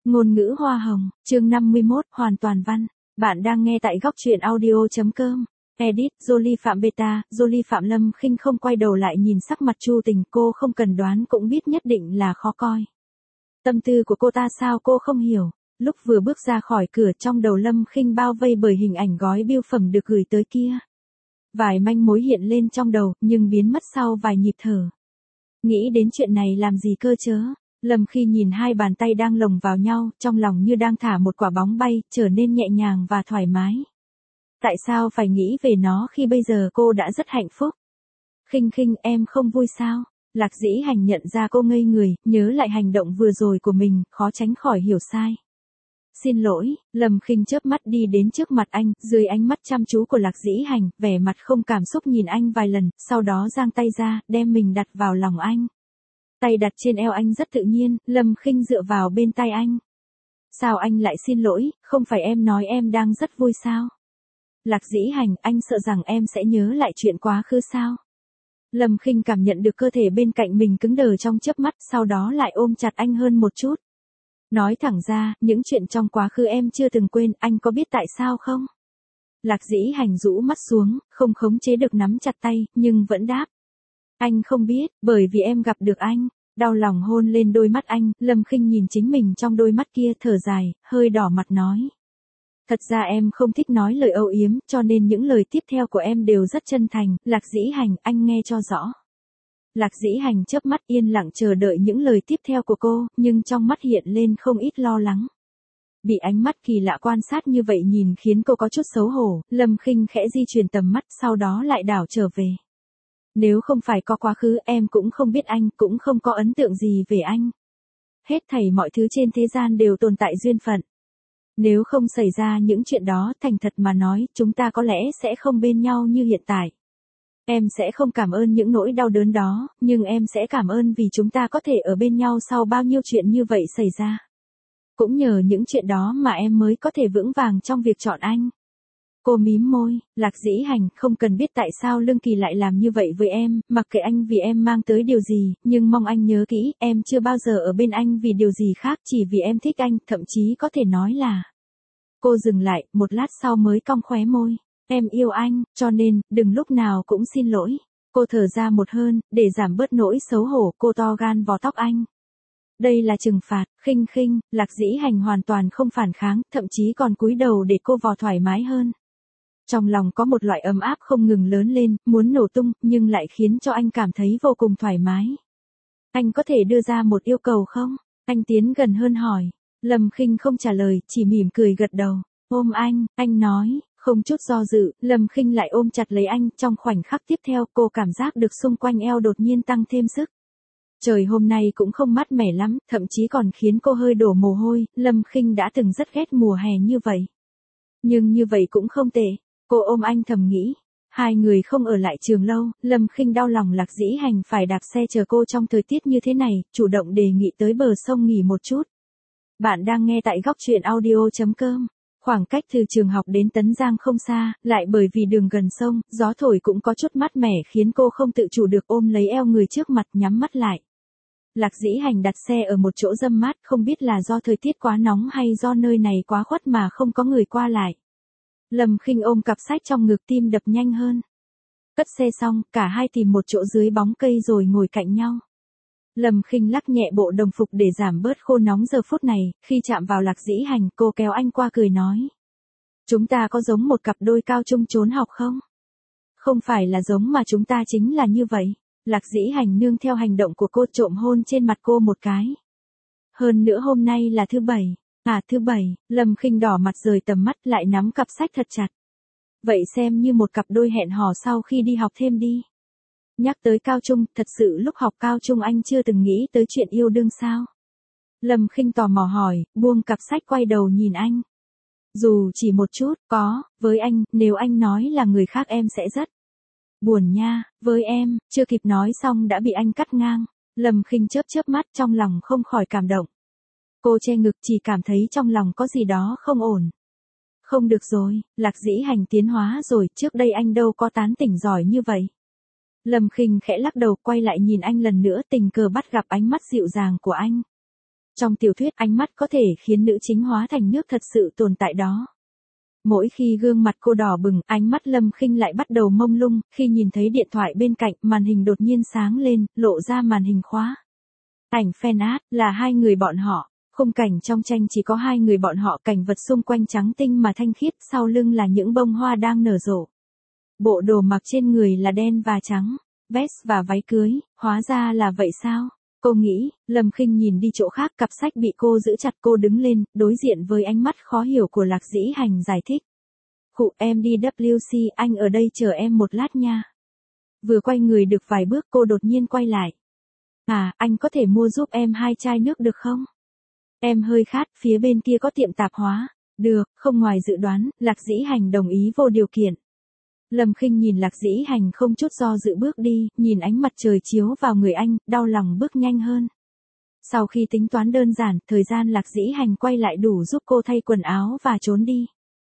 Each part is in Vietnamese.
Ngôn ngữ hoa hồng, chương 51, hoàn toàn văn. Bạn đang nghe tại góc truyện audio.com. Edit, Jolie Phạm Beta, Jolie Phạm Lâm Khinh không quay đầu lại nhìn sắc mặt Chu Tình, cô không cần đoán cũng biết nhất định là khó coi. Tâm tư của cô ta sao cô không hiểu. Lúc vừa bước ra khỏi cửa trong đầu Lâm Khinh bao vây bởi hình ảnh gói bưu phẩm được gửi tới kia. Vài manh mối hiện lên trong đầu nhưng biến mất sau vài nhịp thở. Nghĩ đến chuyện này làm gì cơ chớ. Lâm Khinh nhìn hai bàn tay đang lồng vào nhau, trong lòng như đang thả một quả bóng bay, trở nên nhẹ nhàng và thoải mái. Tại sao phải nghĩ về nó khi bây giờ cô đã rất hạnh phúc? Khinh Khinh, em không vui sao? Lạc Dĩ Hành nhận ra cô ngây người, nhớ lại hành động vừa rồi của mình, khó tránh khỏi hiểu sai. Xin lỗi, Lâm Khinh chớp mắt đi đến trước mặt anh, dưới ánh mắt chăm chú của Lạc Dĩ Hành, vẻ mặt không cảm xúc nhìn anh vài lần, sau đó giang tay ra, đem mình đặt vào lòng anh. Tay đặt trên eo anh rất tự nhiên, Lâm Khinh dựa vào bên tai anh. Sao anh lại xin lỗi, không phải em nói em đang rất vui sao? Lạc Dĩ Hành, anh sợ rằng em sẽ nhớ lại chuyện quá khứ sao? Lâm Khinh cảm nhận được cơ thể bên cạnh mình cứng đờ trong chớp mắt, sau đó lại ôm chặt anh hơn một chút. Nói thẳng ra, những chuyện trong quá khứ em chưa từng quên, anh có biết tại sao không? Lạc Dĩ Hành rũ mắt xuống, không khống chế được nắm chặt tay, nhưng vẫn đáp. Anh không biết, bởi vì em gặp được anh. Đau lòng hôn lên đôi mắt anh, Lâm Khinh nhìn chính mình trong đôi mắt kia thở dài, hơi đỏ mặt nói. Thật ra em không thích nói lời âu yếm, cho nên những lời tiếp theo của em đều rất chân thành, Lạc Dĩ Hành, anh nghe cho rõ. Lạc Dĩ Hành chớp mắt yên lặng chờ đợi những lời tiếp theo của cô, nhưng trong mắt hiện lên không ít lo lắng. Bị ánh mắt kỳ lạ quan sát như vậy nhìn khiến cô có chút xấu hổ, Lâm Khinh khẽ di chuyển tầm mắt, sau đó lại đảo trở về. Nếu không phải có quá khứ em cũng không biết anh, cũng không có ấn tượng gì về anh. Hết thảy mọi thứ trên thế gian đều tồn tại duyên phận. Nếu không xảy ra những chuyện đó, thành thật mà nói, chúng ta có lẽ sẽ không bên nhau như hiện tại. Em sẽ không cảm ơn những nỗi đau đớn đó, nhưng em sẽ cảm ơn vì chúng ta có thể ở bên nhau sau bao nhiêu chuyện như vậy xảy ra. Cũng nhờ những chuyện đó mà em mới có thể vững vàng trong việc chọn anh. Cô mím môi, Lạc Dĩ Hành, không cần biết tại sao Lương Kỳ lại làm như vậy với em, mặc kệ anh vì em mang tới điều gì, nhưng mong anh nhớ kỹ, em chưa bao giờ ở bên anh vì điều gì khác, chỉ vì em thích anh, thậm chí có thể nói là. Cô dừng lại, một lát sau mới cong khóe môi. Em yêu anh, cho nên, đừng lúc nào cũng xin lỗi. Cô thở ra một hơi, để giảm bớt nỗi xấu hổ, cô to gan vò tóc anh. Đây là trừng phạt, Khinh Khinh, Lạc Dĩ Hành hoàn toàn không phản kháng, thậm chí còn cúi đầu để cô vò thoải mái hơn. Trong lòng có một loại ấm áp không ngừng lớn lên, muốn nổ tung, nhưng lại khiến cho anh cảm thấy vô cùng thoải mái. Anh có thể đưa ra một yêu cầu không? Anh tiến gần hơn hỏi. Lâm Khinh không trả lời, chỉ mỉm cười gật đầu. Ôm anh nói, không chút do dự, Lâm Khinh lại ôm chặt lấy anh, trong khoảnh khắc tiếp theo cô cảm giác được xung quanh eo đột nhiên tăng thêm sức. Trời hôm nay cũng không mát mẻ lắm, thậm chí còn khiến cô hơi đổ mồ hôi, Lâm Khinh đã từng rất ghét mùa hè như vậy. Nhưng như vậy cũng không tệ. Cô ôm anh thầm nghĩ. Hai người không ở lại trường lâu, Lâm Khinh đau lòng Lạc Dĩ Hành phải đạp xe chờ cô trong thời tiết như thế này, chủ động đề nghị tới bờ sông nghỉ một chút. Bạn đang nghe tại góc truyện audio.com. Khoảng cách từ trường học đến Tấn Giang không xa, lại bởi vì đường gần sông, gió thổi cũng có chút mát mẻ khiến cô không tự chủ được ôm lấy eo người trước mặt nhắm mắt lại. Lạc Dĩ Hành đặt xe ở một chỗ râm mát, không biết là do thời tiết quá nóng hay do nơi này quá khuất mà không có người qua lại. Lâm Khinh ôm cặp sách trong ngực, tim đập nhanh hơn. Cất xe xong, cả hai tìm một chỗ dưới bóng cây rồi ngồi cạnh nhau. Lâm Khinh lắc nhẹ bộ đồng phục để giảm bớt khô nóng giờ phút này, khi chạm vào Lạc Dĩ Hành, cô kéo anh qua cười nói. Chúng ta có giống một cặp đôi cao trung trốn học không? Không phải là giống mà chúng ta chính là như vậy. Lạc Dĩ Hành nương theo hành động của cô trộm hôn trên mặt cô một cái. Hơn nữa hôm nay là thứ bảy. Thứ bảy, Lâm Khinh đỏ mặt rời tầm mắt lại nắm cặp sách thật chặt. Vậy xem như một cặp đôi hẹn hò sau khi đi học thêm đi. Nhắc tới cao trung, thật sự lúc học cao trung anh chưa từng nghĩ tới chuyện yêu đương sao? Lâm Khinh tò mò hỏi, buông cặp sách quay đầu nhìn anh. Dù chỉ một chút, có, với anh, nếu anh nói là người khác em sẽ rất buồn nha, với em, chưa kịp nói xong đã bị anh cắt ngang. Lâm Khinh chớp mắt trong lòng không khỏi cảm động. Cô che ngực chỉ cảm thấy trong lòng có gì đó không ổn. Không được rồi, Lạc Dĩ Hành tiến hóa rồi, trước đây anh đâu có tán tỉnh giỏi như vậy. Lâm Khinh khẽ lắc đầu quay lại nhìn anh lần nữa, tình cờ bắt gặp ánh mắt dịu dàng của anh. Trong tiểu thuyết ánh mắt có thể khiến nữ chính hóa thành nước thật sự tồn tại đó. Mỗi khi gương mặt cô đỏ bừng, ánh mắt Lâm Khinh lại bắt đầu mông lung, khi nhìn thấy điện thoại bên cạnh, màn hình đột nhiên sáng lên, lộ ra màn hình khóa. Ảnh fan art là hai người bọn họ, khung cảnh trong tranh chỉ có hai người bọn họ, cảnh vật xung quanh trắng tinh mà thanh khiết, sau lưng là những bông hoa đang nở rộ. Bộ đồ mặc trên người là đen và trắng, vest và váy cưới, hóa ra là vậy sao? Cô nghĩ. Lâm Khinh nhìn đi chỗ khác, cặp sách bị cô giữ chặt, cô đứng lên, đối diện với ánh mắt khó hiểu của Lạc Dĩ Hành giải thích. Khụ, em đi WC, anh ở đây chờ em một lát nha. Vừa quay người được vài bước cô đột nhiên quay lại. À, anh có thể mua giúp em 2 chai nước được không? Em hơi khát, phía bên kia có tiệm tạp hóa. Được, không ngoài dự đoán, Lạc Dĩ Hành đồng ý vô điều kiện. Lâm Khinh nhìn Lạc Dĩ Hành không chút do dự bước đi, nhìn ánh mặt trời chiếu vào người anh, đau lòng bước nhanh hơn. Sau khi tính toán đơn giản, thời gian Lạc Dĩ Hành quay lại đủ giúp cô thay quần áo và trốn đi.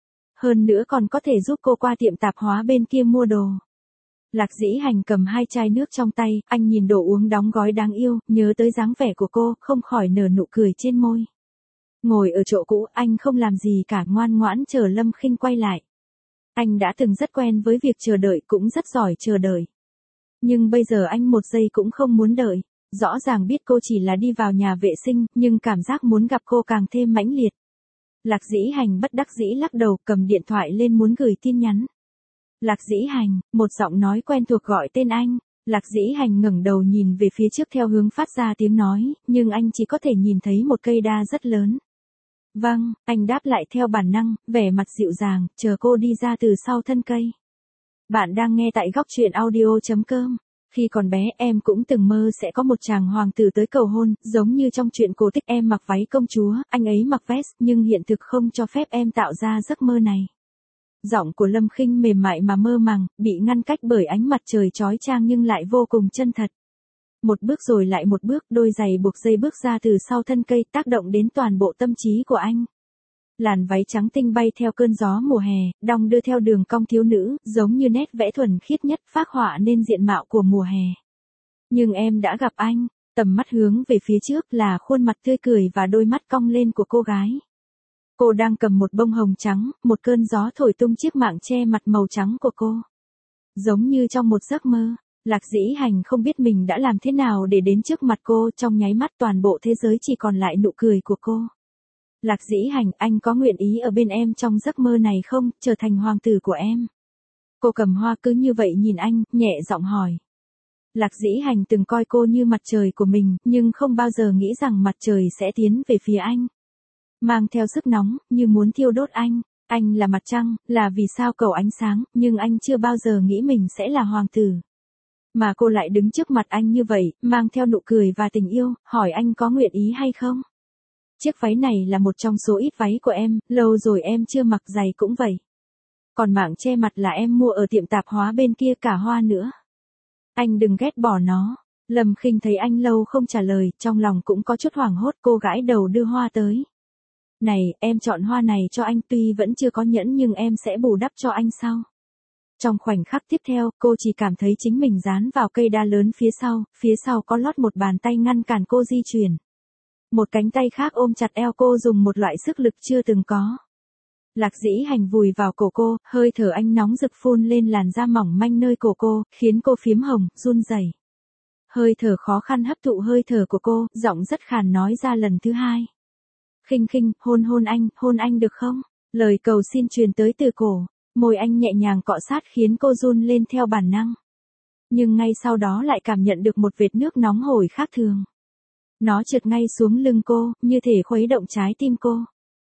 Hơn nữa còn có thể giúp cô qua tiệm tạp hóa bên kia mua đồ. Lạc Dĩ Hành cầm 2 chai nước trong tay, anh nhìn đồ uống đóng gói đáng yêu, nhớ tới dáng vẻ của cô, không khỏi nở nụ cười trên môi. Ngồi ở chỗ cũ, anh không làm gì cả, ngoan ngoãn chờ Lâm Khinh quay lại. Anh đã từng rất quen với việc chờ đợi, cũng rất giỏi chờ đợi. Nhưng bây giờ anh một giây cũng không muốn đợi. Rõ ràng biết cô chỉ là đi vào nhà vệ sinh, nhưng cảm giác muốn gặp cô càng thêm mãnh liệt. Lạc Dĩ Hành bất đắc dĩ lắc đầu, cầm điện thoại lên muốn gửi tin nhắn. Lạc Dĩ Hành, một giọng nói quen thuộc gọi tên anh. Lạc Dĩ Hành ngẩng đầu nhìn về phía trước theo hướng phát ra tiếng nói, nhưng anh chỉ có thể nhìn thấy một cây đa rất lớn. Vâng, anh đáp lại theo bản năng, vẻ mặt dịu dàng, chờ cô đi ra từ sau thân cây. Bạn đang nghe tại góc truyện audio.com. Khi còn bé em cũng từng mơ sẽ có một chàng hoàng tử tới cầu hôn, giống như trong truyện cổ tích em mặc váy công chúa, anh ấy mặc vest, nhưng hiện thực không cho phép em tạo ra giấc mơ này. Giọng của Lâm Khinh mềm mại mà mơ màng, bị ngăn cách bởi ánh mặt trời chói chang nhưng lại vô cùng chân thật. Một bước rồi lại một bước, đôi giày buộc dây bước ra từ sau thân cây, tác động đến toàn bộ tâm trí của anh. Làn váy trắng tinh bay theo cơn gió mùa hè, đong đưa theo đường cong thiếu nữ, giống như nét vẽ thuần khiết nhất phác họa nên diện mạo của mùa hè. Nhưng em đã gặp anh, tầm mắt hướng về phía trước là khuôn mặt tươi cười và đôi mắt cong lên của cô gái. Cô đang cầm một bông hồng trắng, một cơn gió thổi tung chiếc mạng che mặt màu trắng của cô. Giống như trong một giấc mơ. Lạc Dĩ Hành không biết mình đã làm thế nào để đến trước mặt cô, trong nháy mắt toàn bộ thế giới chỉ còn lại nụ cười của cô. Lạc Dĩ Hành, anh có nguyện ý ở bên em trong giấc mơ này không, trở thành hoàng tử của em? Cô cầm hoa cứ như vậy nhìn anh, nhẹ giọng hỏi. Lạc Dĩ Hành từng coi cô như mặt trời của mình, nhưng không bao giờ nghĩ rằng mặt trời sẽ tiến về phía anh. Mang theo sức nóng, như muốn thiêu đốt anh. Anh là mặt trăng, là vì sao cầu ánh sáng, nhưng anh chưa bao giờ nghĩ mình sẽ là hoàng tử. Mà cô lại đứng trước mặt anh như vậy, mang theo nụ cười và tình yêu, hỏi anh có nguyện ý hay không? Chiếc váy này là một trong số ít váy của em, lâu rồi em chưa mặc, giày cũng vậy. Còn mạng che mặt là em mua ở tiệm tạp hóa bên kia, cả hoa nữa. Anh đừng ghét bỏ nó. Lâm Khinh thấy anh lâu không trả lời, trong lòng cũng có chút hoảng hốt, cô gãi đầu đưa hoa tới. Này, em chọn hoa này cho anh, tuy vẫn chưa có nhẫn nhưng em sẽ bù đắp cho anh sau. Trong khoảnh khắc tiếp theo, cô chỉ cảm thấy chính mình dán vào cây đa lớn phía sau có lót một bàn tay ngăn cản cô di chuyển. Một cánh tay khác ôm chặt eo cô dùng một loại sức lực chưa từng có. Lạc Dĩ Hành vùi vào cổ cô, hơi thở anh nóng rực phun lên làn da mỏng manh nơi cổ cô, khiến cô phím hồng, run rẩy. Hơi thở khó khăn hấp thụ hơi thở của cô, giọng rất khàn nói ra lần thứ hai. Khinh Khinh, hôn anh được không? Lời cầu xin truyền tới từ cổ, môi anh nhẹ nhàng cọ sát khiến cô run lên theo bản năng. Nhưng ngay sau đó lại cảm nhận được một vệt nước nóng hổi khác thường. Nó trượt ngay xuống lưng cô, như thể khuấy động trái tim cô.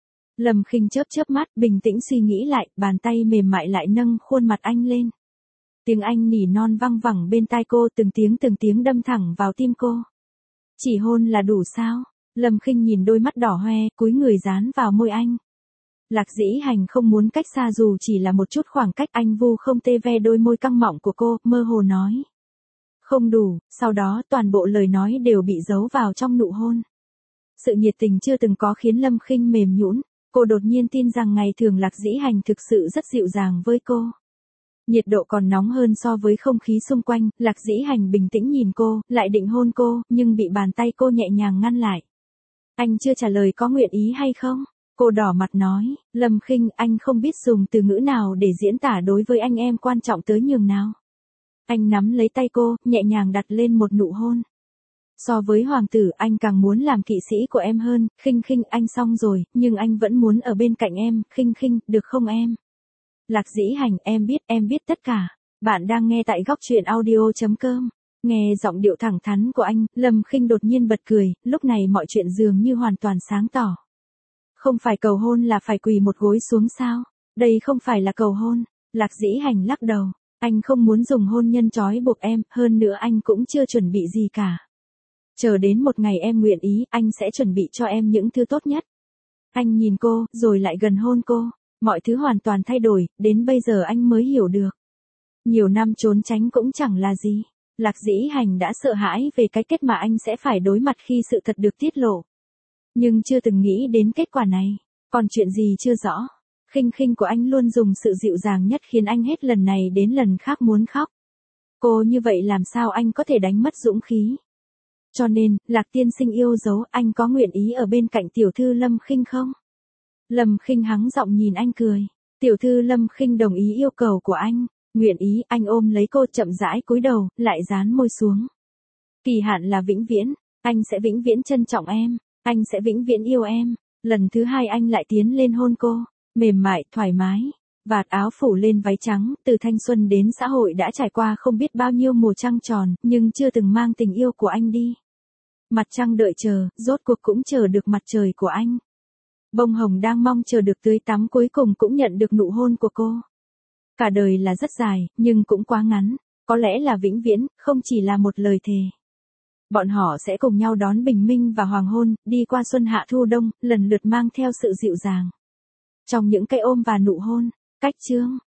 Lâm Khinh chớp mắt, bình tĩnh suy nghĩ lại, bàn tay mềm mại lại nâng khuôn mặt anh lên. Tiếng anh nỉ non văng vẳng bên tai cô, từng tiếng đâm thẳng vào tim cô. Chỉ hôn là đủ sao? Lâm Khinh nhìn đôi mắt đỏ hoe, cúi người dán vào môi anh. Lạc Dĩ Hành không muốn cách xa dù chỉ là một chút khoảng cách, anh vu không tê ve đôi môi căng mọng của cô, mơ hồ nói. Không đủ, sau đó toàn bộ lời nói đều bị giấu vào trong nụ hôn. Sự nhiệt tình chưa từng có khiến Lâm Khinh mềm nhũn, cô đột nhiên tin rằng ngày thường Lạc Dĩ Hành thực sự rất dịu dàng với cô. Nhiệt độ còn nóng hơn so với không khí xung quanh, Lạc Dĩ Hành bình tĩnh nhìn cô, lại định hôn cô, nhưng bị bàn tay cô nhẹ nhàng ngăn lại. Anh chưa trả lời có nguyện ý hay không? Cô đỏ mặt nói, Lâm Khinh, anh không biết dùng từ ngữ nào để diễn tả đối với anh em quan trọng tới nhường nào. Anh nắm lấy tay cô, nhẹ nhàng đặt lên một nụ hôn. So với hoàng tử, anh càng muốn làm kỵ sĩ của em hơn. Khinh Khinh, anh xong rồi, nhưng anh vẫn muốn ở bên cạnh em. Khinh Khinh, được không em? Lạc Dĩ Hành, em biết tất cả. Bạn đang nghe tại góc truyện audio.com. Nghe giọng điệu thẳng thắn của anh, Lâm Khinh đột nhiên bật cười, lúc này mọi chuyện dường như hoàn toàn sáng tỏ. Không phải cầu hôn là phải quỳ một gối xuống sao? Đây không phải là cầu hôn. Lạc Dĩ Hành lắc đầu. Anh không muốn dùng hôn nhân trói buộc em, hơn nữa anh cũng chưa chuẩn bị gì cả. Chờ đến một ngày em nguyện ý, anh sẽ chuẩn bị cho em những thứ tốt nhất. Anh nhìn cô, rồi lại gần hôn cô. Mọi thứ hoàn toàn thay đổi, đến bây giờ anh mới hiểu được. Nhiều năm trốn tránh cũng chẳng là gì. Lạc Dĩ Hành đã sợ hãi về cái kết mà anh sẽ phải đối mặt khi sự thật được tiết lộ. Nhưng chưa từng nghĩ đến kết quả này. Còn chuyện gì chưa rõ. Khinh Khinh của anh luôn dùng sự dịu dàng nhất khiến anh hết lần này đến lần khác muốn khóc. Cô như vậy làm sao anh có thể đánh mất dũng khí. Cho nên, Lạc tiên sinh yêu dấu, anh có nguyện ý ở bên cạnh tiểu thư Lâm Khinh không? Lâm Khinh hắng giọng nhìn anh cười. Tiểu thư Lâm Khinh đồng ý yêu cầu của anh. Nguyện ý, anh ôm lấy cô chậm rãi cúi đầu, lại dán môi xuống. Kỳ hạn là vĩnh viễn, anh sẽ vĩnh viễn trân trọng em, anh sẽ vĩnh viễn yêu em. Lần thứ hai anh lại tiến lên hôn cô, mềm mại, thoải mái. Vạt áo phủ lên váy trắng, từ thanh xuân đến xã hội đã trải qua không biết bao nhiêu mùa trăng tròn, nhưng chưa từng mang tình yêu của anh đi. Mặt trăng đợi chờ, rốt cuộc cũng chờ được mặt trời của anh. Bông hồng đang mong chờ được tưới tắm cuối cùng cũng nhận được nụ hôn của cô. Cả đời là rất dài, nhưng cũng quá ngắn, có lẽ là vĩnh viễn, không chỉ là một lời thề. Bọn họ sẽ cùng nhau đón bình minh và hoàng hôn, đi qua xuân hạ thu đông, lần lượt mang theo sự dịu dàng. Trong những cái ôm và nụ hôn, cách chương.